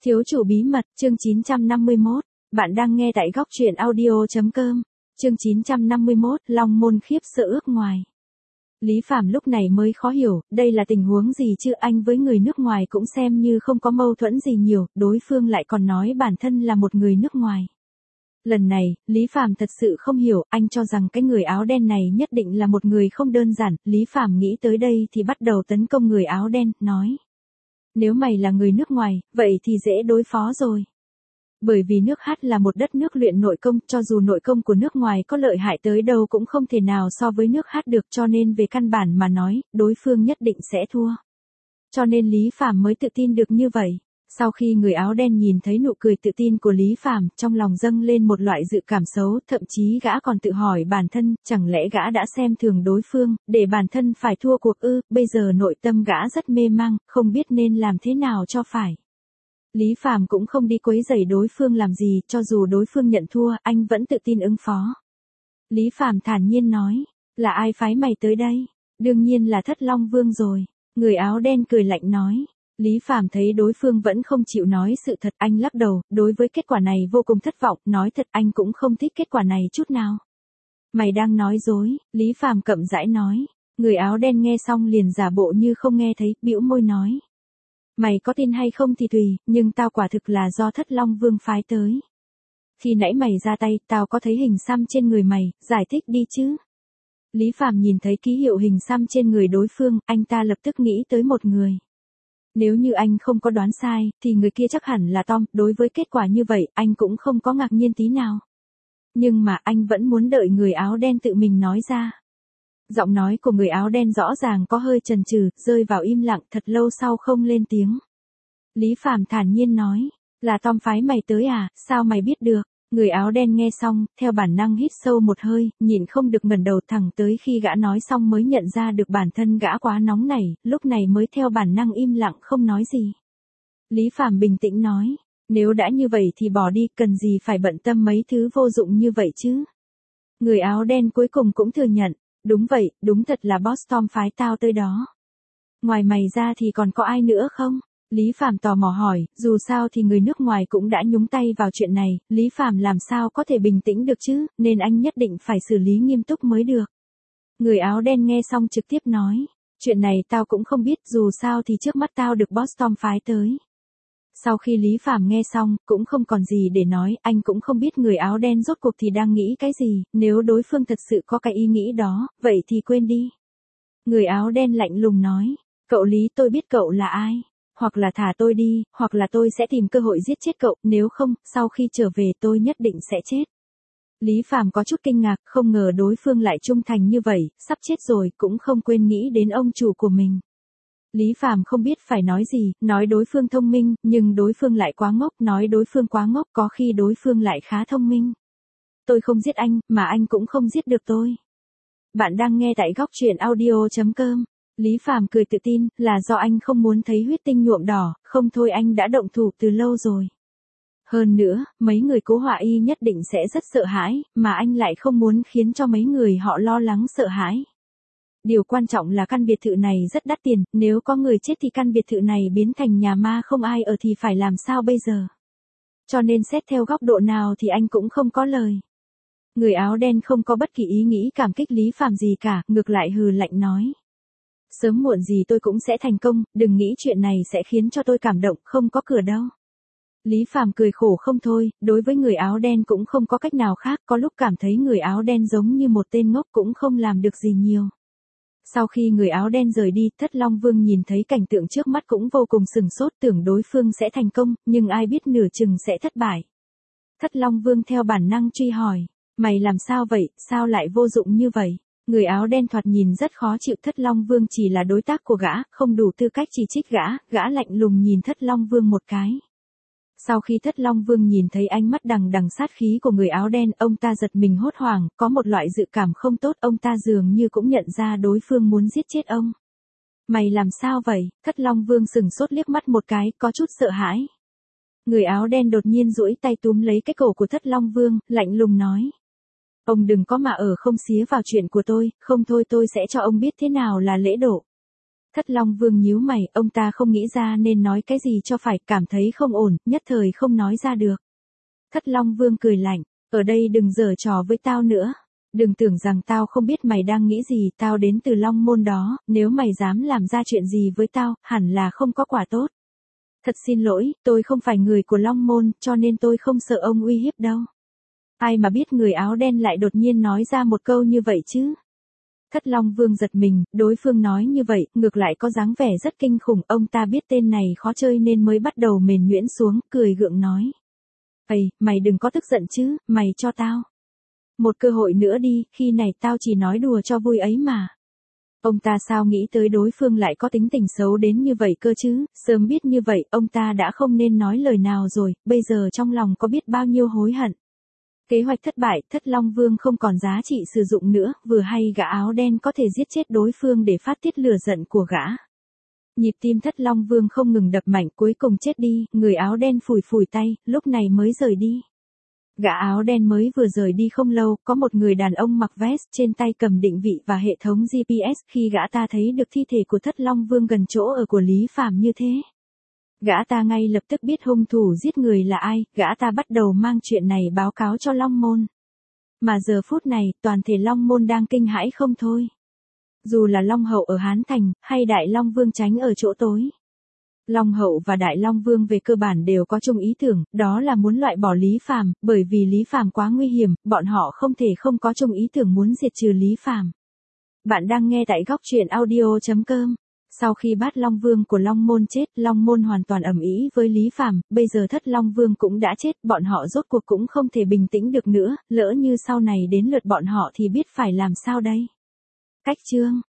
Thiếu chủ bí mật, chương 951. Bạn đang nghe tại góc truyện audio.com. Chương 951, Long môn khiếp sợ ước ngoài. Lý Phàm lúc này mới khó hiểu, đây là tình huống gì chứ, anh với người nước ngoài cũng xem như không có mâu thuẫn gì nhiều, đối phương lại còn nói bản thân là một người nước ngoài. Lần này, Lý Phàm thật sự không hiểu, anh cho rằng cái người áo đen này nhất định là một người không đơn giản, Lý Phàm nghĩ tới đây thì bắt đầu tấn công người áo đen, nói. Nếu mày là người nước ngoài, vậy thì dễ đối phó rồi. Bởi vì nước Hát là một đất nước luyện nội công, cho dù nội công của nước ngoài có lợi hại tới đâu cũng không thể nào so với nước Hát được, cho nên về căn bản mà nói, đối phương nhất định sẽ thua. Cho nên Lý Phàm mới tự tin được như vậy. Sau khi người áo đen nhìn thấy nụ cười tự tin của Lý Phàm, trong lòng dâng lên một loại dự cảm xấu, thậm chí gã còn tự hỏi bản thân, chẳng lẽ gã đã xem thường đối phương, để bản thân phải thua cuộc ư, bây giờ nội tâm gã rất mê mang, không biết nên làm thế nào cho phải. Lý Phàm cũng không đi quấy rầy đối phương làm gì, cho dù đối phương nhận thua, anh vẫn tự tin ứng phó. Lý Phàm thản nhiên nói, là ai phái mày tới đây? Đương nhiên là Thất Long Vương rồi. Người áo đen cười lạnh nói. Lý Phàm thấy đối phương vẫn không chịu nói sự thật, anh lắc đầu, đối với kết quả này vô cùng thất vọng, nói thật anh cũng không thích kết quả này chút nào. Mày đang nói dối, Lý Phàm cậm rãi nói. Người áo đen nghe xong liền giả bộ như không nghe thấy, bĩu môi nói. Mày có tin hay không thì tùy, nhưng tao quả thực là do Thất Long Vương phái tới. Khi nãy mày ra tay, tao có thấy hình xăm trên người mày, giải thích đi chứ. Lý Phàm nhìn thấy ký hiệu hình xăm trên người đối phương, anh ta lập tức nghĩ tới một người. Nếu như anh không có đoán sai, thì người kia chắc hẳn là Tom, đối với kết quả như vậy, anh cũng không có ngạc nhiên tí nào. Nhưng mà anh vẫn muốn đợi người áo đen tự mình nói ra. Giọng nói của người áo đen rõ ràng có hơi chần chừ, rơi vào im lặng thật lâu sau không lên tiếng. Lý Phàm thản nhiên nói, là Tom phái mày tới à, sao mày biết được? Người áo đen nghe xong, theo bản năng hít sâu một hơi, nhịn không được ngẩng đầu thẳng tới khi gã nói xong mới nhận ra được bản thân gã quá nóng nảy, lúc này mới theo bản năng im lặng không nói gì. Lý Phàm bình tĩnh nói, nếu đã như vậy thì bỏ đi, cần gì phải bận tâm mấy thứ vô dụng như vậy chứ? Người áo đen cuối cùng cũng thừa nhận, đúng vậy, đúng thật là Boss Tom phái tao tới đó. Ngoài mày ra thì còn có ai nữa không? Lý Phàm tò mò hỏi, dù sao thì người nước ngoài cũng đã nhúng tay vào chuyện này, Lý Phàm làm sao có thể bình tĩnh được chứ, nên anh nhất định phải xử lý nghiêm túc mới được. Người áo đen nghe xong trực tiếp nói, chuyện này tao cũng không biết, dù sao thì trước mắt tao được Boss Tom phái tới. Sau khi Lý Phàm nghe xong, cũng không còn gì để nói, anh cũng không biết người áo đen rốt cuộc thì đang nghĩ cái gì, nếu đối phương thật sự có cái ý nghĩ đó, vậy thì quên đi. Người áo đen lạnh lùng nói, cậu Lý, tôi biết cậu là ai. Hoặc là thả tôi đi, hoặc là tôi sẽ tìm cơ hội giết chết cậu, nếu không, sau khi trở về tôi nhất định sẽ chết. Lý Phàm có chút kinh ngạc, không ngờ đối phương lại trung thành như vậy, sắp chết rồi, cũng không quên nghĩ đến ông chủ của mình. Lý Phàm không biết phải nói gì, nói đối phương thông minh, nhưng đối phương lại quá ngốc, nói đối phương quá ngốc, có khi đối phương lại khá thông minh. Tôi không giết anh, mà anh cũng không giết được tôi. Bạn đang nghe tại góc truyện audio.com. Lý Phàm cười tự tin, là do anh không muốn thấy huyết tinh nhuộm đỏ, không thôi anh đã động thủ từ lâu rồi. Hơn nữa, mấy người Cố Họa Y nhất định sẽ rất sợ hãi, mà anh lại không muốn khiến cho mấy người họ lo lắng sợ hãi. Điều quan trọng là căn biệt thự này rất đắt tiền, nếu có người chết thì căn biệt thự này biến thành nhà ma không ai ở thì phải làm sao bây giờ. Cho nên xét theo góc độ nào thì anh cũng không có lời. Người áo đen không có bất kỳ ý nghĩ cảm kích Lý Phàm gì cả, ngược lại hừ lạnh nói. Sớm muộn gì tôi cũng sẽ thành công, đừng nghĩ chuyện này sẽ khiến cho tôi cảm động, không có cửa đâu. Lý Phàm cười khổ không thôi, đối với người áo đen cũng không có cách nào khác, có lúc cảm thấy người áo đen giống như một tên ngốc cũng không làm được gì nhiều. Sau khi người áo đen rời đi, Thất Long Vương nhìn thấy cảnh tượng trước mắt cũng vô cùng sừng sốt, tưởng đối phương sẽ thành công, nhưng ai biết nửa chừng sẽ thất bại. Thất Long Vương theo bản năng truy hỏi, mày làm sao vậy, sao lại vô dụng như vậy? Người áo đen thoạt nhìn rất khó chịu, Thất Long Vương chỉ là đối tác của gã, không đủ tư cách chỉ trích gã lạnh lùng nhìn Thất Long Vương một cái. Sau khi Thất Long Vương nhìn thấy ánh mắt đằng đằng sát khí của người áo đen, ông ta giật mình hốt hoảng, có một loại dự cảm không tốt, ông ta dường như cũng nhận ra đối phương muốn giết chết ông. Mày làm sao vậy? Thất Long Vương sừng sốt liếc mắt một cái, có chút sợ hãi. Người áo đen đột nhiên duỗi tay túm lấy cái cổ của Thất Long Vương, lạnh lùng nói. Ông đừng có mà ở không xía vào chuyện của tôi, không thôi tôi sẽ cho ông biết thế nào là lễ độ. Thất Long Vương nhíu mày, ông ta không nghĩ ra nên nói cái gì cho phải, cảm thấy không ổn, nhất thời không nói ra được. Thất Long Vương cười lạnh, ở đây đừng giở trò với tao nữa. Đừng tưởng rằng tao không biết mày đang nghĩ gì, tao đến từ Long Môn đó, nếu mày dám làm ra chuyện gì với tao, hẳn là không có quả tốt. Thật xin lỗi, tôi không phải người của Long Môn, cho nên tôi không sợ ông uy hiếp đâu. Ai mà biết người áo đen lại đột nhiên nói ra một câu như vậy chứ? Thất Long Vương giật mình, đối phương nói như vậy, ngược lại có dáng vẻ rất kinh khủng, ông ta biết tên này khó chơi nên mới bắt đầu mềm nhuyễn xuống, cười gượng nói. Ây, mày đừng có tức giận chứ, mày cho tao một cơ hội nữa đi, khi này tao chỉ nói đùa cho vui ấy mà. Ông ta sao nghĩ tới đối phương lại có tính tình xấu đến như vậy cơ chứ, sớm biết như vậy, ông ta đã không nên nói lời nào rồi, bây giờ trong lòng có biết bao nhiêu hối hận. Kế hoạch thất bại, Thất Long Vương không còn giá trị sử dụng nữa, vừa hay gã áo đen có thể giết chết đối phương để phát tiết lửa giận của gã. Nhịp tim Thất Long Vương không ngừng đập mạnh, cuối cùng chết đi, người áo đen phủi phủi tay, lúc này mới rời đi. Gã áo đen mới vừa rời đi không lâu, có một người đàn ông mặc vest, trên tay cầm định vị và hệ thống GPS, khi gã ta thấy được thi thể của Thất Long Vương gần chỗ ở của Lý Phàm như thế. Gã ta ngay lập tức biết hung thủ giết người là ai, gã ta bắt đầu mang chuyện này báo cáo cho Long Môn. Mà giờ phút này, toàn thể Long Môn đang kinh hãi không thôi. Dù là Long Hậu ở Hán Thành, hay Đại Long Vương tránh ở chỗ tối. Long Hậu và Đại Long Vương về cơ bản đều có chung ý tưởng, đó là muốn loại bỏ Lý Phàm, bởi vì Lý Phàm quá nguy hiểm, bọn họ không thể không có chung ý tưởng muốn diệt trừ Lý Phàm. Bạn đang nghe tại góc truyện audio.com. Sau khi Bát Long Vương của Long Môn chết, Long Môn hoàn toàn ầm ĩ với Lý Phàm, bây giờ Thất Long Vương cũng đã chết, bọn họ rốt cuộc cũng không thể bình tĩnh được nữa, lỡ như sau này đến lượt bọn họ thì biết phải làm sao đây. Cách chương